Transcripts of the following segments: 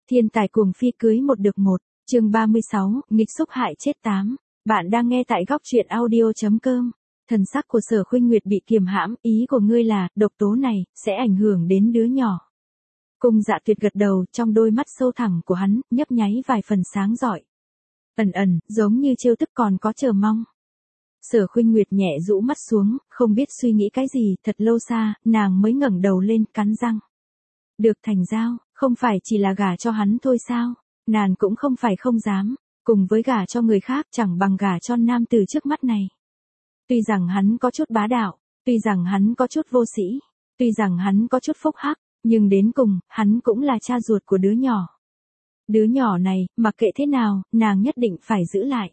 Thiên tài cuồng phi cưới một được một, chương 36, nghịch xúc hại chết 8. Bạn đang nghe tại góc truyện audio.com. Thần sắc của Sở Khuynh Nguyệt bị kiềm hãm, ý của ngươi là, độc tố này, sẽ ảnh hưởng đến đứa nhỏ. Cung Dạ Tuyệt gật đầu, trong đôi mắt sâu thẳm của hắn, nhấp nháy vài phần sáng rọi. Ẩn, giống như trêu tức còn có chờ mong. Sở Khuynh Nguyệt nhẹ rũ mắt xuống, không biết suy nghĩ cái gì, thật lâu xa, nàng mới ngẩng đầu lên, cắn răng. Được thành giao, không phải chỉ là gả cho hắn thôi sao? Nàng cũng không phải không dám, cùng với gả cho người khác chẳng bằng gả cho nam tử trước mắt này. Tuy rằng hắn có chút bá đạo, tuy rằng hắn có chút vô sĩ, tuy rằng hắn có chút phúc hắc, nhưng đến cùng, hắn cũng là cha ruột của đứa nhỏ. Đứa nhỏ này, mặc kệ thế nào, nàng nhất định phải giữ lại.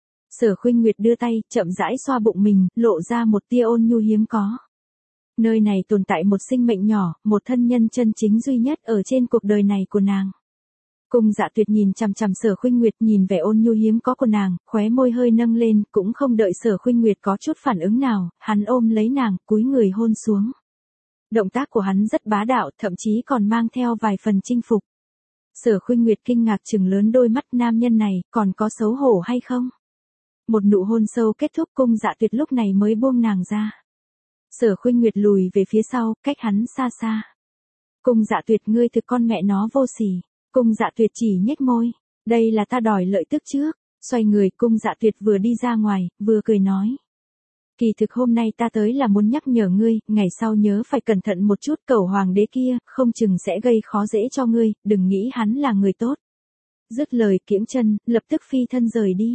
Sở Khuynh Nguyệt đưa tay, chậm rãi xoa bụng mình, lộ ra một tia ôn nhu hiếm có. Nơi này tồn tại một sinh mệnh nhỏ, một thân nhân chân chính duy nhất ở trên cuộc đời này của nàng. Cung Dạ Tuyệt nhìn chằm chằm Sở Khuynh Nguyệt, nhìn vẻ ôn nhu hiếm có của nàng, khóe môi hơi nâng lên, cũng không đợi Sở Khuynh Nguyệt có chút phản ứng nào, hắn ôm lấy nàng, cúi người hôn xuống. Động tác của hắn rất bá đạo, thậm chí còn mang theo vài phần chinh phục. Sở Khuynh Nguyệt kinh ngạc trừng lớn đôi mắt, nam nhân này, còn có xấu hổ hay không? Một nụ hôn sâu kết thúc, Cung Dạ Tuyệt lúc này mới buông nàng ra. Sở Khuynh Nguyệt lùi về phía sau, cách hắn xa xa. Cung Dạ Tuyệt, ngươi thực con mẹ nó vô sỉ. Cung Dạ Tuyệt chỉ nhếch môi. Đây là ta đòi lợi tức trước. Xoay người, Cung Dạ Tuyệt vừa đi ra ngoài, vừa cười nói. Kỳ thực hôm nay ta tới là muốn nhắc nhở ngươi, ngày sau nhớ phải cẩn thận một chút, cẩu hoàng đế kia, không chừng sẽ gây khó dễ cho ngươi, đừng nghĩ hắn là người tốt. Dứt lời kiễng chân, lập tức phi thân rời đi.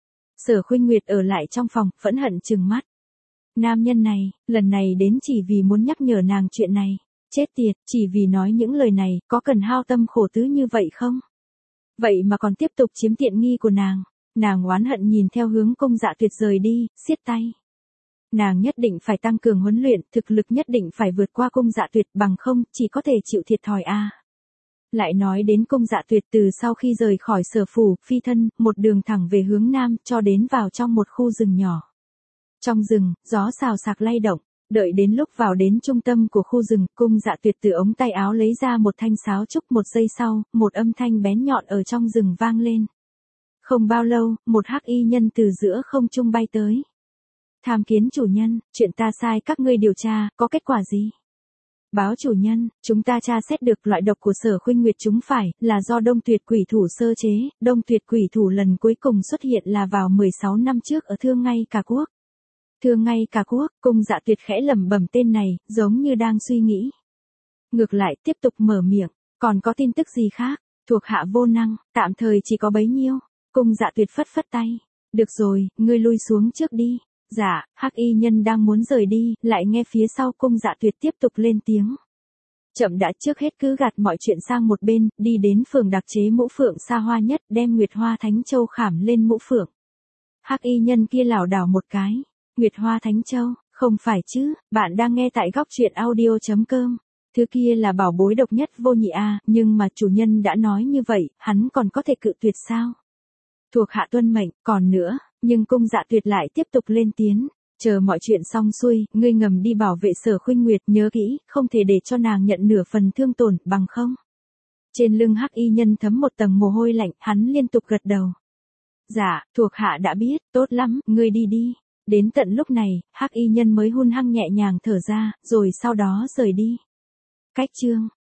Sở Khuynh Nguyệt ở lại trong phòng, phẫn hận trừng mắt. Nam nhân này, lần này đến chỉ vì muốn nhắc nhở nàng chuyện này. Chết tiệt, chỉ vì nói những lời này, có cần hao tâm khổ tứ như vậy không? Vậy mà còn tiếp tục chiếm tiện nghi của nàng. Nàng oán hận nhìn theo hướng Cung Dạ Tuyệt rời đi, siết tay. Nàng nhất định phải tăng cường huấn luyện, thực lực nhất định phải vượt qua Cung Dạ Tuyệt, bằng không, chỉ có thể chịu thiệt thòi a. Lại nói đến Cung Dạ Tuyệt, từ sau khi rời khỏi Sở phủ, phi thân, một đường thẳng về hướng nam, cho đến vào trong một khu rừng nhỏ. Trong rừng, gió xào xạc lay động, đợi đến lúc vào đến trung tâm của khu rừng, Cung Dạ Tuyệt từ ống tay áo lấy ra một thanh sáo trúc, một giây sau, một âm thanh bén nhọn ở trong rừng vang lên. Không bao lâu, một hắc y nhân từ giữa không trung bay tới. Tham kiến chủ nhân, chuyện ta sai các ngươi điều tra, có kết quả gì? Báo chủ nhân, chúng ta tra xét được loại độc của Sở Khuynh Nguyệt chúng phải, là do Đông Tuyệt Quỷ Thủ sơ chế, Đông Tuyệt Quỷ Thủ lần cuối cùng xuất hiện là vào 16 năm trước ở Thương Ngay Cả Quốc. Thương Ngay Cả Quốc, Cung Dạ Tuyệt khẽ lẩm bẩm tên này, giống như đang suy nghĩ. Ngược lại, tiếp tục mở miệng, còn có tin tức gì khác? Thuộc hạ vô năng, tạm thời chỉ có bấy nhiêu. Cung Dạ Tuyệt phất phất tay. Được rồi, ngươi lui xuống trước đi. Dạ, hắc y nhân đang muốn rời đi, lại nghe phía sau Cung Dạ Tuyệt tiếp tục lên tiếng. Chậm đã, trước hết cứ gạt mọi chuyện sang một bên, đi đến phường đặc chế mũ phượng xa hoa nhất, đem Nguyệt Hoa Thánh Châu khảm lên mũ phượng. Hắc y nhân kia lảo đảo một cái. Nguyệt Hoa Thánh Châu, không phải chứ, bạn đang nghe tại góc truyện audio.com. Thứ kia là bảo bối độc nhất vô nhị a, nhưng mà chủ nhân đã nói như vậy, hắn còn có thể cự tuyệt sao? Thuộc hạ tuân mệnh, còn nữa, nhưng Cung Dạ Tuyệt lại tiếp tục lên tiếng, chờ mọi chuyện xong xuôi, ngươi ngầm đi bảo vệ Sở Khuynh Nguyệt, nhớ kỹ, không thể để cho nàng nhận nửa phần thương tổn, bằng không. Trên lưng hắc y nhân thấm một tầng mồ hôi lạnh, hắn liên tục gật đầu. Dạ, thuộc hạ đã biết, tốt lắm, ngươi đi đi. Đến tận lúc này, hắc y nhân mới hun hăng nhẹ nhàng thở ra, rồi sau đó rời đi. Cách chương